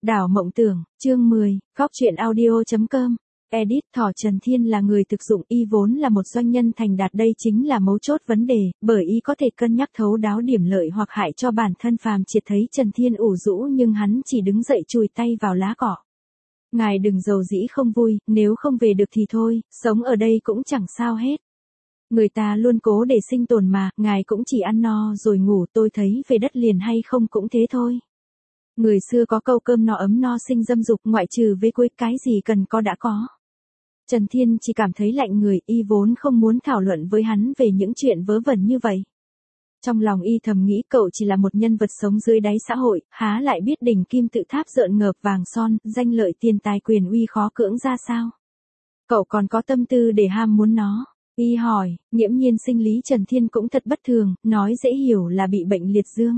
Đảo mộng tưởng, chương 10, góc truyện audio.com. Edit Thỏ Trần Thiên là người thực dụng, y vốn là một doanh nhân thành đạt, đây chính là mấu chốt vấn đề, bởi y có thể cân nhắc thấu đáo điểm lợi hoặc hại cho bản thân. Phàm Triệt thấy Trần Thiên ủ rũ nhưng hắn chỉ đứng dậy chùi tay vào lá cỏ. Ngài đừng giàu dĩ không vui, nếu không về được thì thôi, sống ở đây cũng chẳng sao hết. Người ta luôn cố để sinh tồn mà, ngài cũng chỉ ăn no rồi ngủ, tôi thấy về đất liền hay không cũng thế thôi. Người xưa có câu cơm no ấm no sinh dâm dục, ngoại trừ vế cuối cái gì cần có đã có. Trần Thiên chỉ cảm thấy lạnh người, y vốn không muốn thảo luận với hắn về những chuyện vớ vẩn như vậy. Trong lòng y thầm nghĩ cậu chỉ là một nhân vật sống dưới đáy xã hội, há lại biết đỉnh kim tự tháp rợn ngợp vàng son, danh lợi tiền tài quyền uy khó cưỡng ra sao. Cậu còn có tâm tư để ham muốn nó. Y hỏi, nghiễm nhiên sinh lý Trần Thiên cũng thật bất thường, nói dễ hiểu là bị bệnh liệt dương.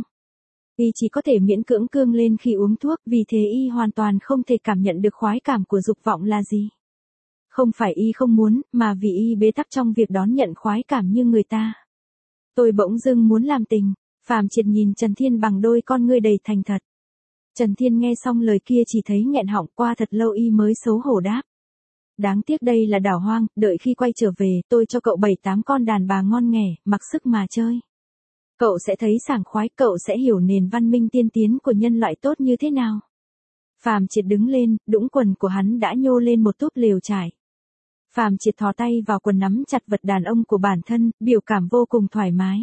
Y chỉ có thể miễn cưỡng cương lên khi uống thuốc, vì thế y hoàn toàn không thể cảm nhận được khoái cảm của dục vọng là gì. Không phải y không muốn, mà vì y bế tắc trong việc đón nhận khoái cảm như người ta. Tôi bỗng dưng muốn làm tình. Phàm Triệt nhìn Trần Thiên bằng đôi con ngươi đầy thành thật. Trần Thiên nghe xong lời kia chỉ thấy nghẹn họng, qua thật lâu y mới xấu hổ đáp. Đáng tiếc đây là đảo hoang, đợi khi quay trở về, tôi cho cậu 7-8 con đàn bà ngon nghẻ, mặc sức mà chơi. Cậu sẽ thấy sảng khoái, cậu sẽ hiểu nền văn minh tiên tiến của nhân loại tốt như thế nào. Phàm Triệt đứng lên, đũng quần của hắn đã nhô lên một túp lều trải. Phàm Triệt thò tay vào quần nắm chặt vật đàn ông của bản thân, biểu cảm vô cùng thoải mái.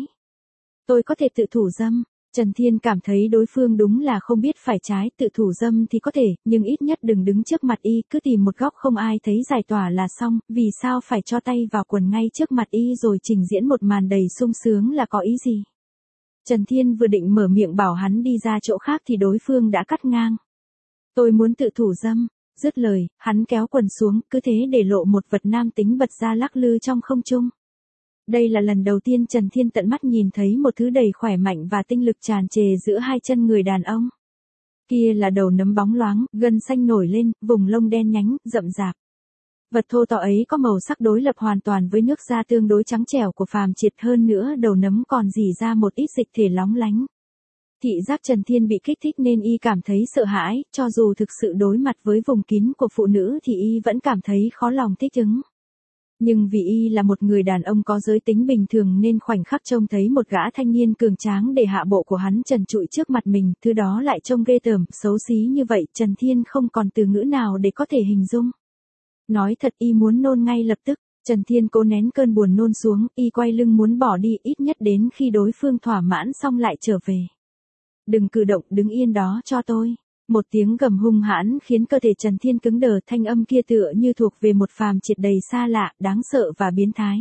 Tôi có thể tự thủ dâm. Trần Thiên cảm thấy đối phương đúng là không biết phải trái, tự thủ dâm thì có thể, nhưng ít nhất đừng đứng trước mặt y, cứ tìm một góc không ai thấy giải tỏa là xong, vì sao phải cho tay vào quần ngay trước mặt y rồi trình diễn một màn đầy sung sướng là có ý gì. Trần Thiên vừa định mở miệng bảo hắn đi ra chỗ khác thì đối phương đã cắt ngang. Tôi muốn tự thủ dâm. Dứt lời, hắn kéo quần xuống, cứ thế để lộ một vật nam tính bật ra lắc lư trong không trung. Đây là lần đầu tiên Trần Thiên tận mắt nhìn thấy một thứ đầy khỏe mạnh và tinh lực tràn trề giữa hai chân người đàn ông. Kia là đầu nấm bóng loáng, gân xanh nổi lên, vùng lông đen nhánh, rậm rạp. Vật thô to ấy có màu sắc đối lập hoàn toàn với nước da tương đối trắng trẻo của Phàm Triệt, hơn nữa đầu nấm còn rỉ ra một ít dịch thể lóng lánh. Thị giác Trần Thiên bị kích thích nên y cảm thấy sợ hãi, cho dù thực sự đối mặt với vùng kín của phụ nữ thì y vẫn cảm thấy khó lòng thích ứng. Nhưng vì y là một người đàn ông có giới tính bình thường nên khoảnh khắc trông thấy một gã thanh niên cường tráng để hạ bộ của hắn trần trụi trước mặt mình, thứ đó lại trông ghê tởm, xấu xí như vậy, Trần Thiên không còn từ ngữ nào để có thể hình dung. Nói thật y muốn nôn ngay lập tức. Trần Thiên cố nén cơn buồn nôn xuống, y quay lưng muốn bỏ đi, ít nhất đến khi đối phương thỏa mãn xong lại trở về. Đừng cử động, đứng yên đó cho tôi. Một tiếng gầm hung hãn khiến cơ thể Trần Thiên cứng đờ, thanh âm kia tựa như thuộc về một Phàm Triệt đầy xa lạ, đáng sợ và biến thái.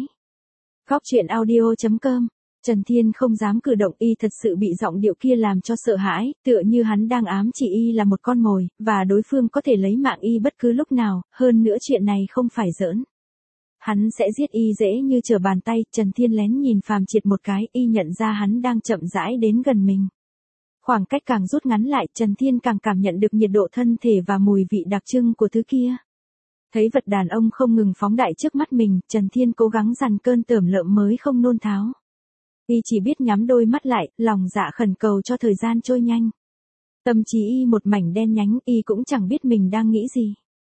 Góc truyện audio.com. Trần Thiên không dám cử động, y thật sự bị giọng điệu kia làm cho sợ hãi, tựa như hắn đang ám chỉ y là một con mồi, và đối phương có thể lấy mạng y bất cứ lúc nào, hơn nữa chuyện này không phải giỡn. Hắn sẽ giết y dễ như trở bàn tay. Trần Thiên lén nhìn Phàm Triệt một cái, y nhận ra hắn đang chậm rãi đến gần mình. Khoảng cách càng rút ngắn lại, Trần Thiên càng cảm nhận được nhiệt độ thân thể và mùi vị đặc trưng của thứ kia. Thấy vật đàn ông không ngừng phóng đại trước mắt mình, Trần Thiên cố gắng dằn cơn tởm lợm mới không nôn tháo. Y chỉ biết nhắm đôi mắt lại, lòng dạ khẩn cầu cho thời gian trôi nhanh. Tâm trí y một mảnh đen nhánh, y cũng chẳng biết mình đang nghĩ gì.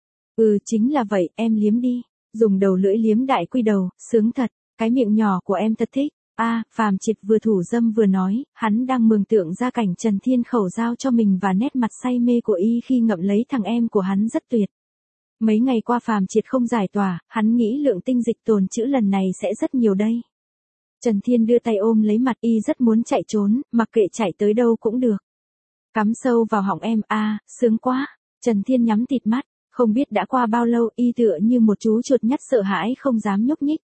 Chính là vậy, em liếm đi. Dùng đầu lưỡi liếm đại quy đầu, sướng thật, cái miệng nhỏ của em thật thích. Phàm Triệt vừa thủ dâm vừa nói, hắn đang mường tượng ra cảnh Trần Thiên khẩu giao cho mình và nét mặt say mê của y khi ngậm lấy thằng em của hắn rất tuyệt. Mấy ngày qua Phàm Triệt không giải tỏa, hắn nghĩ lượng tinh dịch tồn trữ lần này sẽ rất nhiều đây. Trần Thiên đưa tay ôm lấy mặt, y rất muốn chạy trốn, mặc kệ chạy tới đâu cũng được. Cắm sâu vào họng em, sướng quá. Trần Thiên nhắm tịt mắt, không biết đã qua bao lâu, y tựa như một chú chuột nhắt sợ hãi không dám nhúc nhích.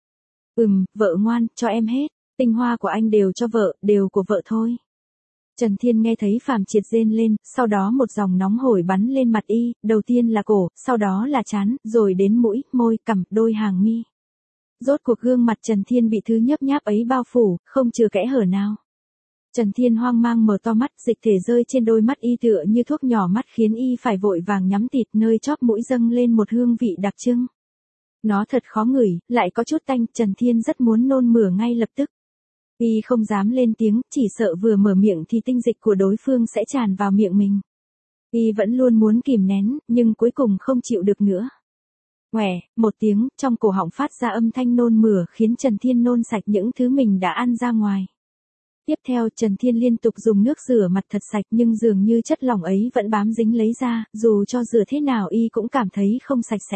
Vợ ngoan, cho em hết. Tinh hoa của anh đều cho vợ, đều của vợ thôi. Trần Thiên nghe thấy Phàm Triệt rên lên, sau đó một dòng nóng hổi bắn lên mặt y, đầu tiên là cổ, sau đó là trán, rồi đến mũi, môi, cằm, đôi hàng mi. Rốt cuộc gương mặt Trần Thiên bị thứ nhấp nháp ấy bao phủ, không chừa kẽ hở nào. Trần Thiên hoang mang mở to mắt, dịch thể rơi trên đôi mắt y tựa như thuốc nhỏ mắt khiến y phải vội vàng nhắm tịt, nơi chóp mũi dâng lên một hương vị đặc trưng. Nó thật khó ngửi, lại có chút tanh, Trần Thiên rất muốn nôn mửa ngay lập tức. Y không dám lên tiếng, chỉ sợ vừa mở miệng thì tinh dịch của đối phương sẽ tràn vào miệng mình. Y vẫn luôn muốn kìm nén, nhưng cuối cùng không chịu được nữa. Ngoẻ, một tiếng, trong cổ họng phát ra âm thanh nôn mửa khiến Trần Thiên nôn sạch những thứ mình đã ăn ra ngoài. Tiếp theo Trần Thiên liên tục dùng nước rửa mặt thật sạch nhưng dường như chất lỏng ấy vẫn bám dính lấy ra, dù cho rửa thế nào y cũng cảm thấy không sạch sẽ.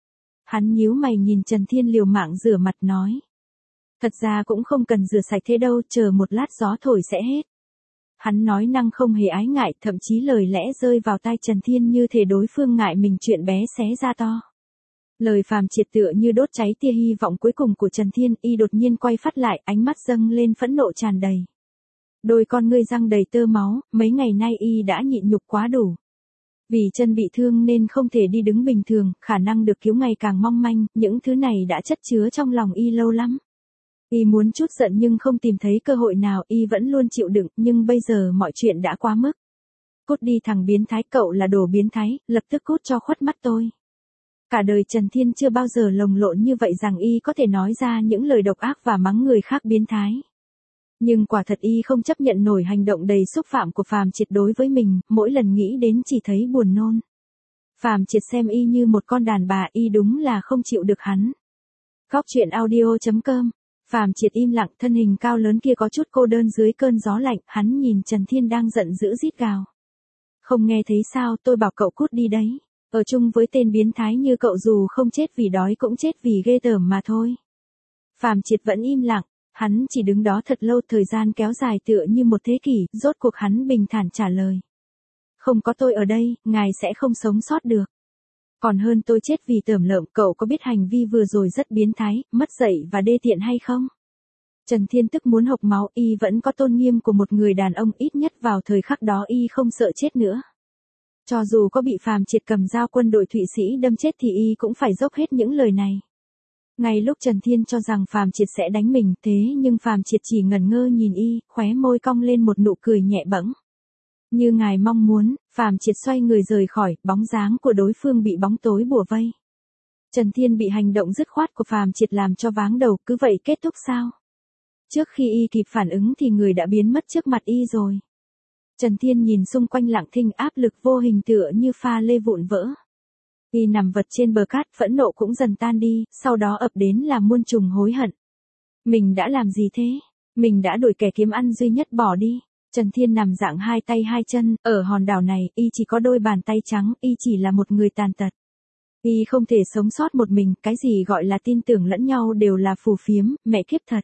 Hắn nhíu mày nhìn Trần Thiên liều mạng rửa mặt nói. Thật ra cũng không cần rửa sạch thế đâu, chờ một lát gió thổi sẽ hết. Hắn nói năng không hề ái ngại, thậm chí lời lẽ rơi vào tai Trần Thiên như thể đối phương ngại mình chuyện bé xé ra to. Lời Phàm Triệt tựa như đốt cháy tia hy vọng cuối cùng của Trần Thiên, y đột nhiên quay phát lại, ánh mắt dâng lên phẫn nộ tràn đầy. Đôi con ngươi răng đầy tơ máu, mấy ngày nay y đã nhịn nhục quá đủ. Vì chân bị thương nên không thể đi đứng bình thường, khả năng được cứu ngày càng mong manh, những thứ này đã chất chứa trong lòng y lâu lắm. Y muốn chút giận nhưng không tìm thấy cơ hội nào, y vẫn luôn chịu đựng, nhưng bây giờ mọi chuyện đã quá mức. Cút đi thằng biến thái, cậu là đồ biến thái, lập tức cút cho khuất mắt tôi. Cả đời Trần Thiên chưa bao giờ lồng lộn như vậy rằng y có thể nói ra những lời độc ác và mắng người khác biến thái. Nhưng quả thật y không chấp nhận nổi hành động đầy xúc phạm của Phàm Triệt đối với mình, mỗi lần nghĩ đến chỉ thấy buồn nôn. Phàm Triệt xem y như một con đàn bà, y đúng là không chịu được hắn. Góc truyện audio.com. Phàm Triệt im lặng, thân hình cao lớn kia có chút cô đơn dưới cơn gió lạnh, hắn nhìn Trần Thiên đang giận dữ rít gào. Không nghe thấy sao, tôi bảo cậu cút đi đấy. Ở chung với tên biến thái như cậu dù không chết vì đói cũng chết vì ghê tởm mà thôi. Phàm Triệt vẫn im lặng, hắn chỉ đứng đó thật lâu, thời gian kéo dài tựa như một thế kỷ, rốt cuộc hắn bình thản trả lời. Không có tôi ở đây, ngài sẽ không sống sót được. Còn hơn tôi chết vì tởm lợm, cậu có biết hành vi vừa rồi rất biến thái, mất dạy và đê tiện hay không? Trần Thiên tức muốn hộc máu, y vẫn có tôn nghiêm của một người đàn ông, ít nhất vào thời khắc đó y không sợ chết nữa. Cho dù có bị Phàm Triệt cầm dao quân đội Thụy Sĩ đâm chết thì y cũng phải dốc hết những lời này. Ngay lúc Trần Thiên cho rằng Phàm Triệt sẽ đánh mình, thế nhưng Phàm Triệt chỉ ngẩn ngơ nhìn y, khóe môi cong lên một nụ cười nhẹ bẫng. Như ngài mong muốn, Phàm Triệt xoay người rời khỏi, bóng dáng của đối phương bị bóng tối bủa vây. Trần Thiên bị hành động dứt khoát của Phàm Triệt làm cho váng đầu, cứ vậy kết thúc sao? Trước khi y kịp phản ứng thì người đã biến mất trước mặt y rồi. Trần Thiên nhìn xung quanh lặng thinh, áp lực vô hình tựa như pha lê vụn vỡ. Y nằm vật trên bờ cát, phẫn nộ cũng dần tan đi, sau đó ập đến là muôn trùng hối hận. Mình đã làm gì thế? Mình đã đuổi kẻ kiếm ăn duy nhất bỏ đi. Trần Thiên nằm dạng hai tay hai chân, ở hòn đảo này, y chỉ có đôi bàn tay trắng, y chỉ là một người tàn tật. Y không thể sống sót một mình, cái gì gọi là tin tưởng lẫn nhau đều là phù phiếm, mẹ kiếp thật.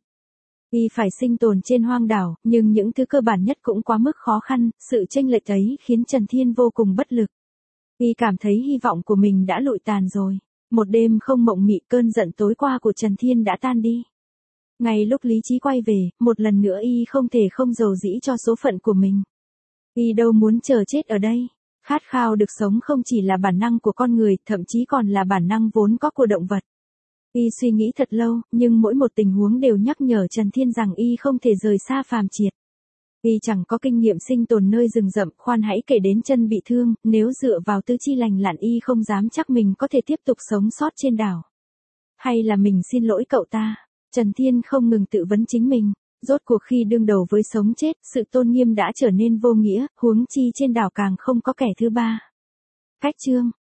Y phải sinh tồn trên hoang đảo, nhưng những thứ cơ bản nhất cũng quá mức khó khăn, sự chênh lệch ấy khiến Trần Thiên vô cùng bất lực. Y cảm thấy hy vọng của mình đã lụi tàn rồi. Một đêm không mộng mị, cơn giận tối qua của Trần Thiên đã tan đi. Ngay lúc lý trí quay về, một lần nữa y không thể không dầu dĩ cho số phận của mình. Y đâu muốn chờ chết ở đây. Khát khao được sống không chỉ là bản năng của con người, thậm chí còn là bản năng vốn có của động vật. Y suy nghĩ thật lâu, nhưng mỗi một tình huống đều nhắc nhở Trần Thiên rằng y không thể rời xa Phàm Triệt. Y chẳng có kinh nghiệm sinh tồn nơi rừng rậm, khoan hãy kể đến chân bị thương, nếu dựa vào tứ chi lành lặn y không dám chắc mình có thể tiếp tục sống sót trên đảo. Hay là mình xin lỗi cậu ta? Trần Thiên không ngừng tự vấn chính mình. Rốt cuộc khi đương đầu với sống chết, sự tôn nghiêm đã trở nên vô nghĩa, huống chi trên đảo càng không có kẻ thứ ba. Cách chương